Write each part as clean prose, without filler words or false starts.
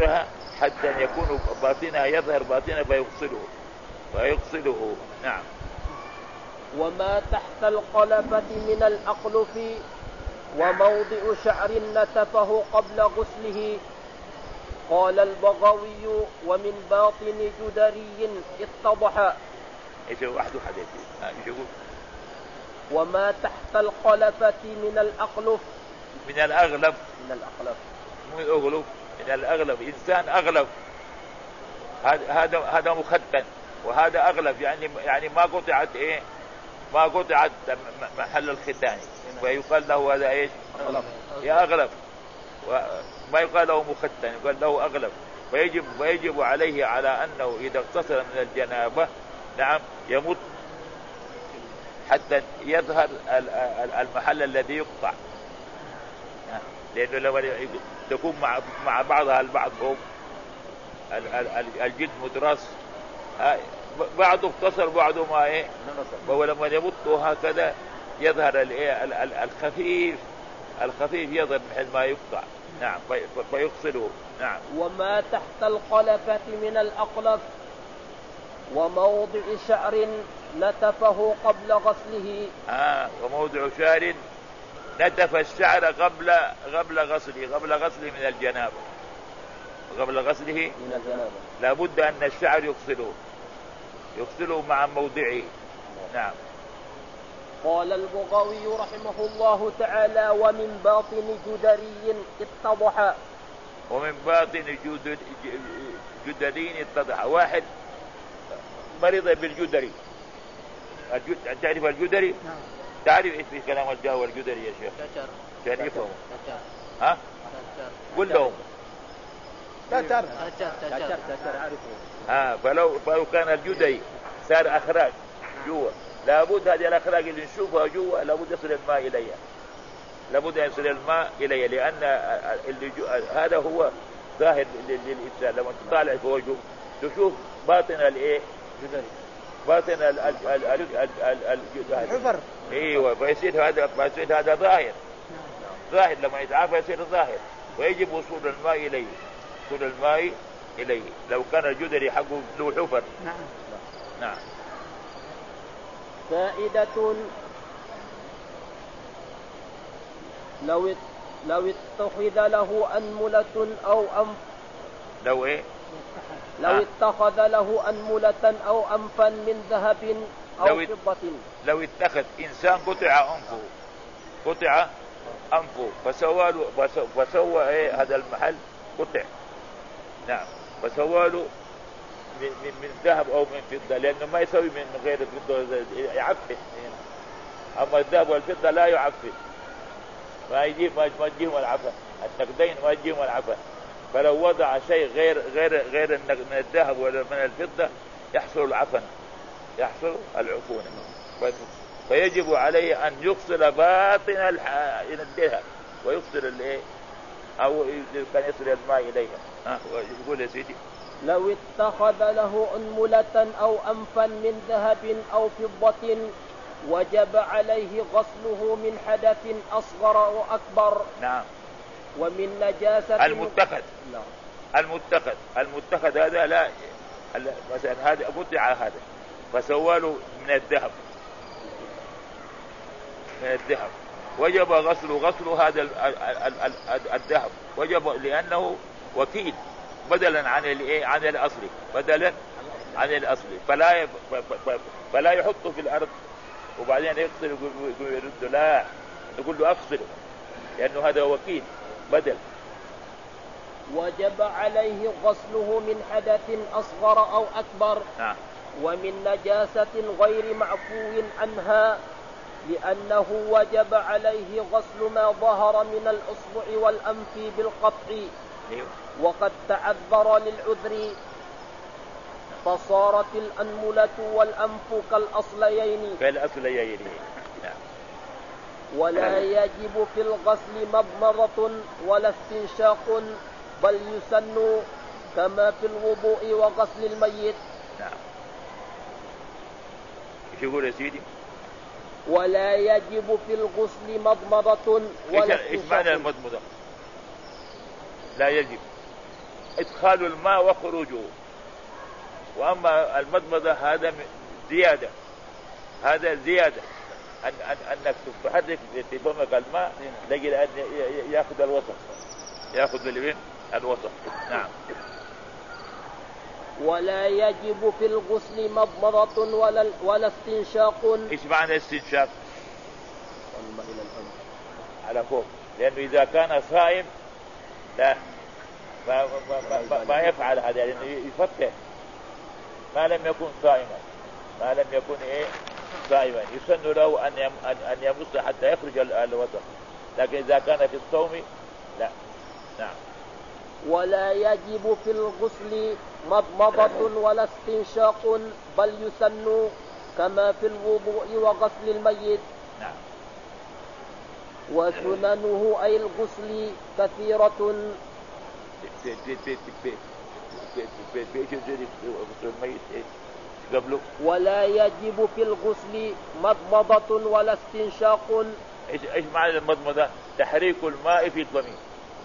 ظاهرها حتى يكون باطنها يظهر باطنها فيغسله. نعم. وما تحت القلفة من الأقلف وموضع شعر نتفه قبل غسله. قال البغوي ومن باطن جدري اتضح. وما تحت القلفة من الأقلف من الأغلب إنسان أغلب هذا مختن وهذا أغلب يعني ما قطعت محل الختان ويقال له هذا ايش يا أغلب وما يقال له مختن يقال له أغلب ويجب عليه على أنه إذا اغتسل من الجنابة نعم يمت حتى يظهر المحل الذي يقطع لأنه لما تكون مع بعضها البعض فوق الجلد مدرس بعضه اقتصر بعضه ما ولما يمطه هكذا يظهر الخفيف يظهر مثل ما يقطع. نعم فيغسله. نعم. وما تحت القلفة من الأقلف وموضع شعر نتفه قبل غسله. وموضع شعر نتف الشعر قبل غسله من الجنابة لابد أن الشعر يغسله مع موضعه. نعم. قال البغوي رحمه الله تعالى ومن باطن جدري اتضح. ومن باطن جدري اتضح. واحد مريض بالجدري. تعرف الجدري؟ نعم. تعرف ايش في كلام الجاوة الجدري يا شيخ؟ تعرفهم؟ ها؟ قل لهم. تتر عارفه. فلو كان الجدري صار اخراج جوا لابد هذه الاخراج اللي نشوفها جوا لابد يصل الماء اليها لان هذا هو ظاهر للانسان. لما تطالع في وجهه تشوف باطن باطن الحفر. ايوه فيصير هذا ظاهر لما يتعافى يصير ظاهر ويجب وصول الماء اليه لو كان الجدري حقه له حفر. نعم. فائدة لو اتخذ له أنملة أو لو اتخذ له أنملة أو أنفا من ذهب أو فضة. لو اتخذ إنسان قطع أنفه فسوى هذا المحل قطع. نعم. فسوى له من ذهب أو من فضة لأنه ما يسوي من غير الفضة يعفن. أما الذهب والفضة لا يعفن ما يجيهم العفن النقدين ما يجيهم العفن. فلو وضع شيء غير من الذهب ولا من الفضة يحصل العفونة. فيجب عليه أن يغسل باطن الذهب ويغسل أو كان يصل الماء إليها. يقول يا سيدي لو اتخذ له أنملة أو أنفا من ذهب أو فضة وجب عليه غسله من حدث أصغر أو أكبر. نعم. ومن نجاسة المتخذ هذا لا مثلا هذا قطع هذا فسواله من الذهب وجب غسل هذا الذهب وجب لأنه وكيل بدلا عن الأصل فلا يحطه في الأرض وبعدين يغسل يرد لا نقول له أغسله لأنه هذا وكيل بدل. وجب عليه غسله من حدث أصغر أو أكبر. ومن نجاسة غير معفو عنها لأنه وجب عليه غسل ما ظهر من الأصبع والأنف بالقطع وقد تعذر للعذر فصارت الأنملة والأنف كالأصليين. ولا يجب في الغسل مضمضة ولا استنشاق بل يسن كما في الوضوء وغسل الميت. يقول يا سيدي ولا يجب في الغسل مضمضة ولا استنشاق. ايش معنى المضمضة؟ لا يجب إدخال الماء وخروجه. وأما المضمضة هذا زيادة، هذا زيادة أنك تحرك في فمك الماء لأجل أن يأخذ الوسط، يأخذ الوسط. نعم. ولا يجب في الغسل مضمضة ولا استنشاق. إيش معنى استنشاق؟ على فوق، لأنه إذا كان صائم لا ما يفعل هذا، لأنه يفكر ما لم يكن صائما، ما لم يكن صائما يسن له أن يمص حتى يخرج الوسط، لكن إذا كان في الصوم لا. نعم. ولا يجب في الغسل مضمضة ولا استنشاق، بل يسن كما في الوضوء وغسل الميت. نعم. وسننه أي الغسل كثيرة. ولا يجب في الغسل مضمضة ولا استنشاق. ايش معنى المضمضة؟ تحريك الماء في الفم،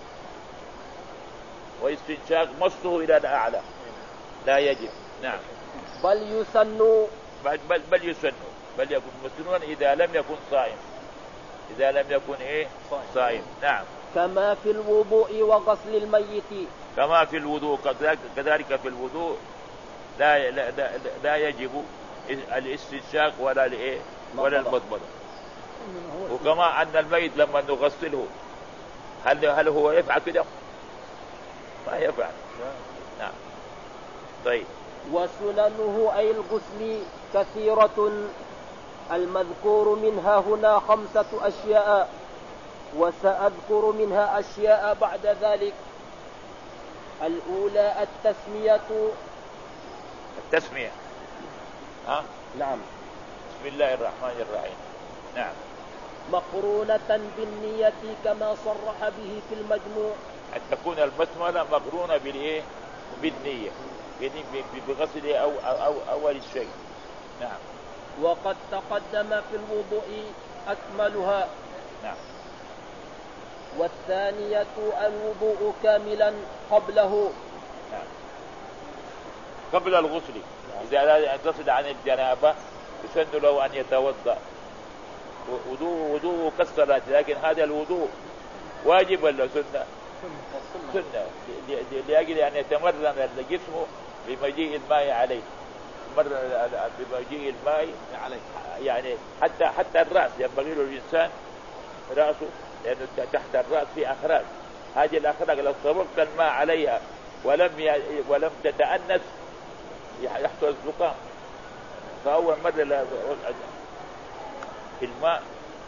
واستنشاق مصه إلى الأعلى، لا يجب. نعم. بل يسن، بل يسن، بل يكون مسنون إذا لم يكن صائم، إذا لم يكن صائم. نعم. كما في الوضوء وغسل الميت. كما في الوضوء كذلك في الوضوء لا يجب الاستنشاق ولا المضمضة. وكما أن الميت لما نغسله هل هو يفعل كده؟ ما يفعل. نعم. طيب. وسننه أي الغسل كثيرة، المذكور منها هنا 5 أشياء، وسأذكر منها أشياء بعد ذلك. الأولى التسمية. نعم. بسم الله الرحمن الرحيم. نعم. مقرونة بالنية كما صرح به في المجموع. أن تكون البسملة مقرونة بالنية بغسل أو أول الشيء. نعم. وقد تقدم في الوضوء أكملها. نعم. والثانية الوضوء كاملا قبله. نعم. قبل الغسل. إذا أراد أن تصل عن الجنابة يسن له أن يتوضأ، وضوء كالصلاة، لكن هذا الوضوء واجب ولا سنة؟ سنة، لأجل أن يتمرن الجسم بمجيء الماء عليه، بمجيء الماء عليه، يعني حتى الرأس ينبغي له الإنسان رأسه، لأنه تحت الرأس في أخراج، هذه الأخراج لو صببت الماء عليها ولم تتأنس يحصل الزكام. فأول مرة في الماء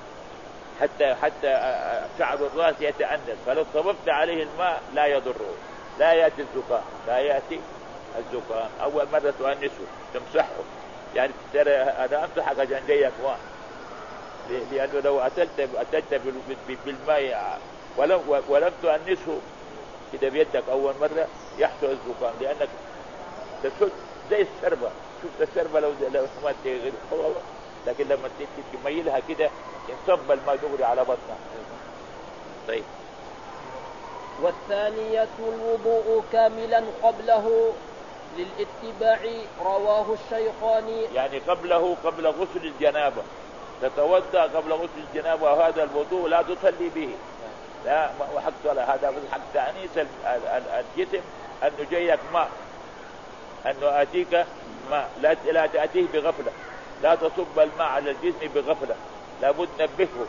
حتى شعر الرأس يتأنس، فلو صببت عليه الماء لا يضره، لا يأتي الزكام. أول مرة تؤنسه تمسحه، يعني ترى أنا أمسحك عشان جاي أكوان، لأنه لو أتيت بالماء ولم تؤنسه كده بيدك أول مرة يحصل الزكام، لأنك تسد زي الشربة. شفت الشربة لو ما تغير، لكن لما تميلها كده ينصب الماء دغري على بطنها. طيب. والثانية الوضوء كاملا قبله للاتباع، رواه الشيخان. يعني قبل غسل الجنابة تتوضأ قبل غسل الجنابة، وهذا الوضوء لا تصلي به، لا حق صلاة، هذا حق تأنيس الجسم، أنه جايك ماء، أنه أتيك ماء، لا تأتيه بغفلة، لا تصب الماء على الجسم بغفلة، لابد نبهه.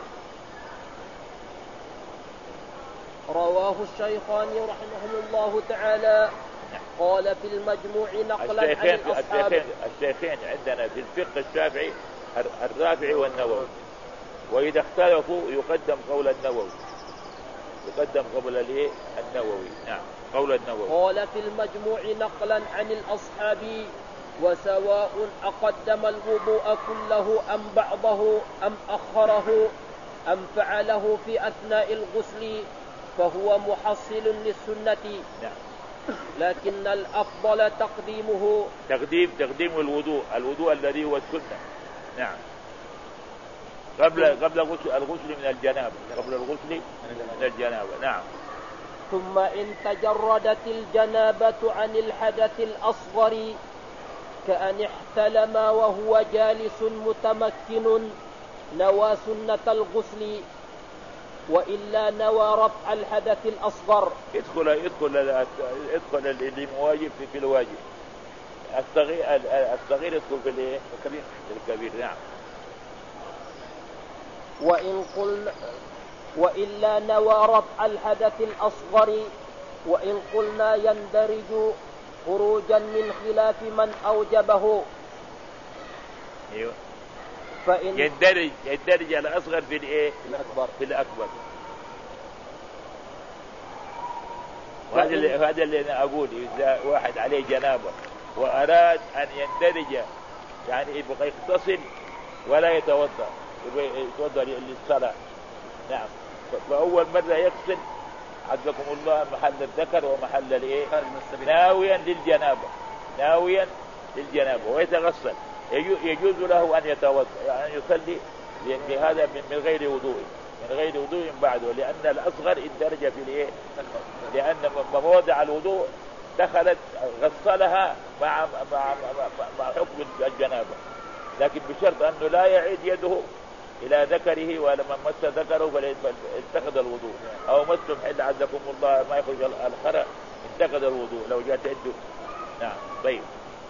رواه الشيخان رحمهم الله تعالى. قال في المجموع نقلا عن الأصحاب. الشيخين عندنا في الفقه الشافعي الرافعي والنووي، وإذا اختلفوا يقدم قول النووي، يقدم قبل النووي. نعم. قول النووي. قال في المجموع نقلا عن الأصحاب: وسواء أقدم الوضوء كله أم بعضه أم أخره أم فعله في أثناء الغسل فهو محصل للسنة. نعم. لكن الأفضل تقديمه، تقديم الوضوء الذي هو السنة. نعم. قبل الغسل من الجنابة، قبل الغسل من الجنابة. نعم. ثم إن تجردت الجنابة عن الحدث الأصغر كأن احتلم وهو جالس متمكن نوى سنة الغسل، وإلا نوى رفع الحدث الأصغر. يدخل اللي مواجب في الواجب. الصغير يدخل في الايه؟ الكبير. نعم. وإلا نوى رفع الحدث الأصغر، وإن قلنا يندرج خروجا من خلاف من أوجبه. ايوه. فإن يندرج الأصغر في الايه؟ في الأكبر. وهذا اللي أنا أقول، إذا واحد عليه جنابة وأراد أن يندرج، يعني يبقى يغتسل ولا يتوضأ، يتوضأ للصلاة. نعم. فأول مرة يغسل عزكم الله محل الذكر ومحل الايه؟ ناويا للجنابة ويتغسل، يجوز له أن يتوضأ، يعني يصلي لهذا من غير وضوء بعده، لأن الأصغر اندرج في الايه؟ لأن مواضع الوضوء دخلت غسلها مع حكم الجنابة، لكن بشرط أنه لا يعيد يده إلى ذكره، ولما مس ذكره فليتخذ الوضوء، أو مس محل عزكم الله ما يخرج الخرق انتقد الوضوء لو جاءت يده. نعم. طيب.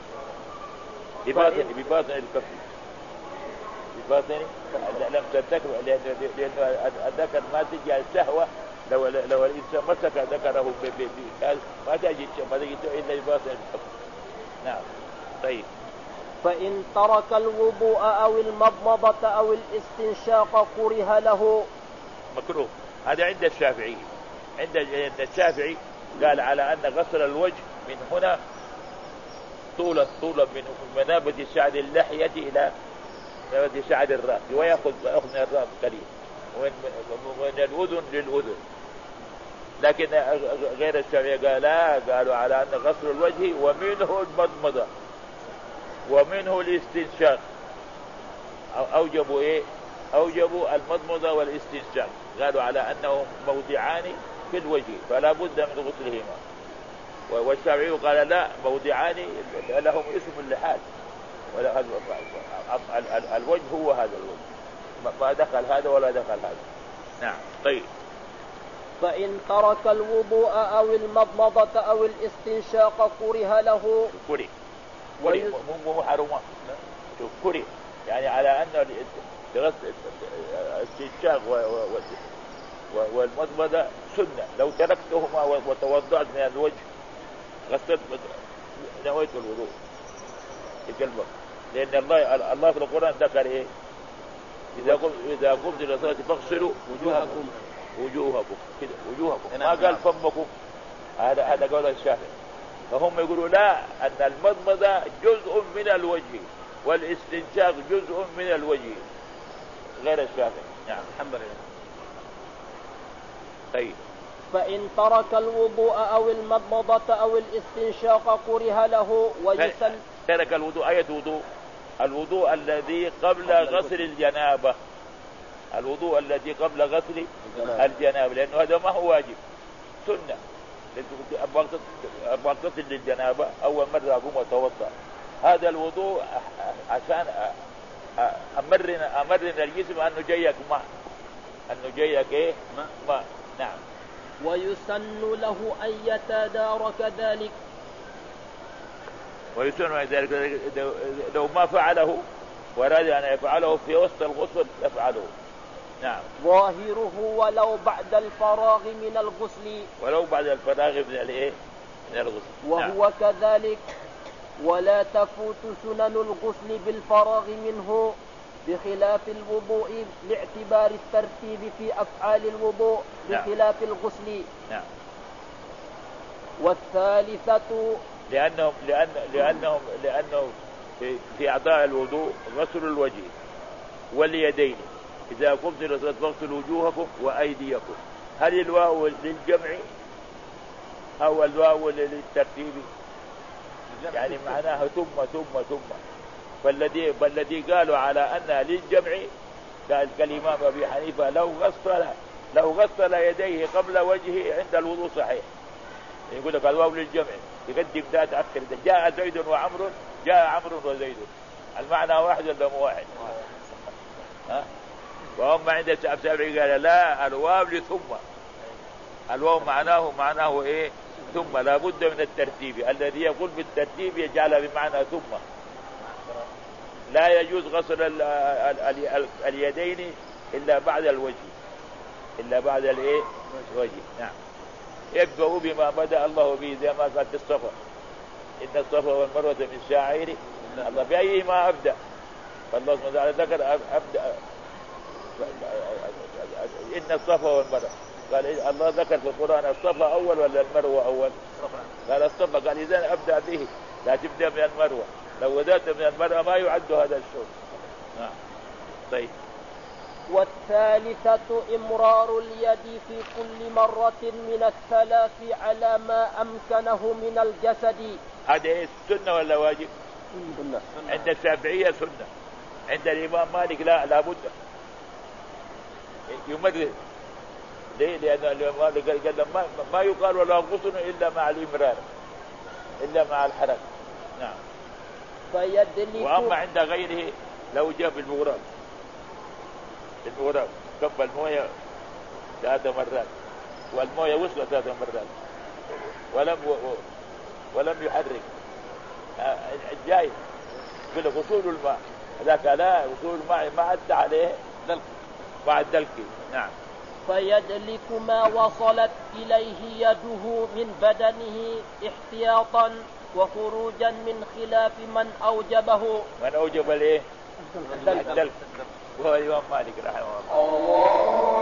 بباطن الكف، بباطن لم تذكر، لأن الذكر ما تجي الشهوة، لو الإنسان مسك ذكره ما تجي إلا بباطن الكف. نعم. طيب. فإن ترك الوضوء أو المضمضة أو الاستنشاق كره له. مكروه. هذا عند الشافعي. عند الشافعي قال على أن غسل الوجه من هنا طولا من منابت شعر اللحية إلى منابت شعر الرأس، ويأخذ من الرأس قليل، ومن الأذن للأذن. لكن غير الشافعي قال لا، قالوا على أن غسل الوجه ومنه المضمضة ومنه الاستنشاق، أوجبوا المضمضة والاستنشاق، قالوا على أنهم موضعان في الوجه فلا بد من غسلهما. والشافعي قال لا، موضعان لهم اسم لحال، الوجه هو هذا الوجه، ما دخل هذا ولا دخل هذا. نعم. طيب. فإن ترك الوضوء أو المضمضة أو الاستنشاق كره له. كره مو حرمة، كره يعني على أن الاستنشاق والمضمضة سنة، لو تركتهما وتوضأت من الوجه غسلت نويت الوضوء في قلبك، لأن الله في القرآن ذكر إيه؟ إذا قمت إلى الصلاة فاغسلوا وجوهكم كده، وجوهكم، ما قال فمكم. هذا قول الشافعي. فهم يقولوا لا، أن المضمضة جزء من الوجه والاستنشاق جزء من الوجه، غير الشافعي. نعم. الحمد لله. طيب. فإن ترك الوضوء أو المضمضة أو الاستنشاق كره له ويسن. ترك الوضوء، أي وضوء؟ الوضوء الذي قبل غسل الجنابة، الوضوء الذي قبل غسل الجنابة، لأنه هذا ما هو واجب، سنة. أبغى أغتسل للجنابة أول مرة أقوم أتوضأ، هذا الوضوء عشان أمرن الجسم أنه جايك ماء، أنه جايك إيه؟ ماء. نعم. ويسن له أن يتدارك ذلك. ويسن ذلك لو ما فعله وأراد أن يفعله في وسط الغسل يفعله. نعم. ظاهره ولو بعد الفراغ من الغسل. ولو بعد الفراغ من الايه؟ من الغسل. وهو نعم. كذلك. ولا تفوت سنن الغسل بالفراغ منه بخلاف الوضوء، لاعتبار الترتيب في أفعال الوضوء بخلاف نعم. الغسل. نعم. والثالثة لأنهم في أعضاء الوضوء غسل الوجه واليدين، إذا قمت إلى الصلاة فاغسلوا وجوهكم وأيديكم. هل الواو للجمع أو الواو للترتيب؟ يعني معناها ثم. فالذي قالوا على أنها للجمع قال كالإمام أبي حنيفة لو غسل لو غسل يديه قبل وجهه عند الوضوء صحيح. يقول لك الواو للجمع، يقدم ده تأخر ده. جاء زيد وعمرو، جاء عمرو وزيد، المعنى واحد ولا مو واحد؟ ها؟ وهم عند الشافعي قال لا، الواو لثم، الواو معناه ايه؟ ثم. لا بد من الترتيب، الذي يقول بالترتيب يجعلها بمعنى ثم. لا يجوز غسل اليدين إلا بعد الوجه، إلا بعد الايه؟ الوجه. نعم. يبدأ بما بدأ الله به، زي ما قال في الصفا، إن الصفا والمروة من شعائر الله، بأيهما أبدأ؟ فالله سبحانه وتعالى ذكر أبدأ إن الصفا والمروة، قال الله ذكر في القرآن الصفا أول ولا المروة أول؟ قال الصفا، قال إذا أبدأ به، لا تبدأ من المروة، لو بدأت من المروة ما يعد هذا الشغل. طيب. والثالثة إمرار اليد في كل مرة من الثلاث على ما أمكنه من الجسد. هذا سنة ولا واجب؟ سنة. عند الشافعية سنة، عند الإمام مالك لا بد يمرر. ليه؟ لأن الإمام مالك قال ما يقال ولا غسل إلا مع الإمرار، إلا مع الحركة. نعم. وأما عند غيره لو جاء بالمغرب كب المويه 3 مرات والمويه وصلت 3 مرات ولم يحرك، جاي يقول لك وصول الماء، ذاك لا، وصول الماء ما عدى عليه مع الدلك. نعم. فيدلك ما وصلت إليه يده من بدنه احتياطا وخروجا من خلاف من أوجبه. من أوجب الايه؟ الدلك، وهو الإمام مالك رحمه الله.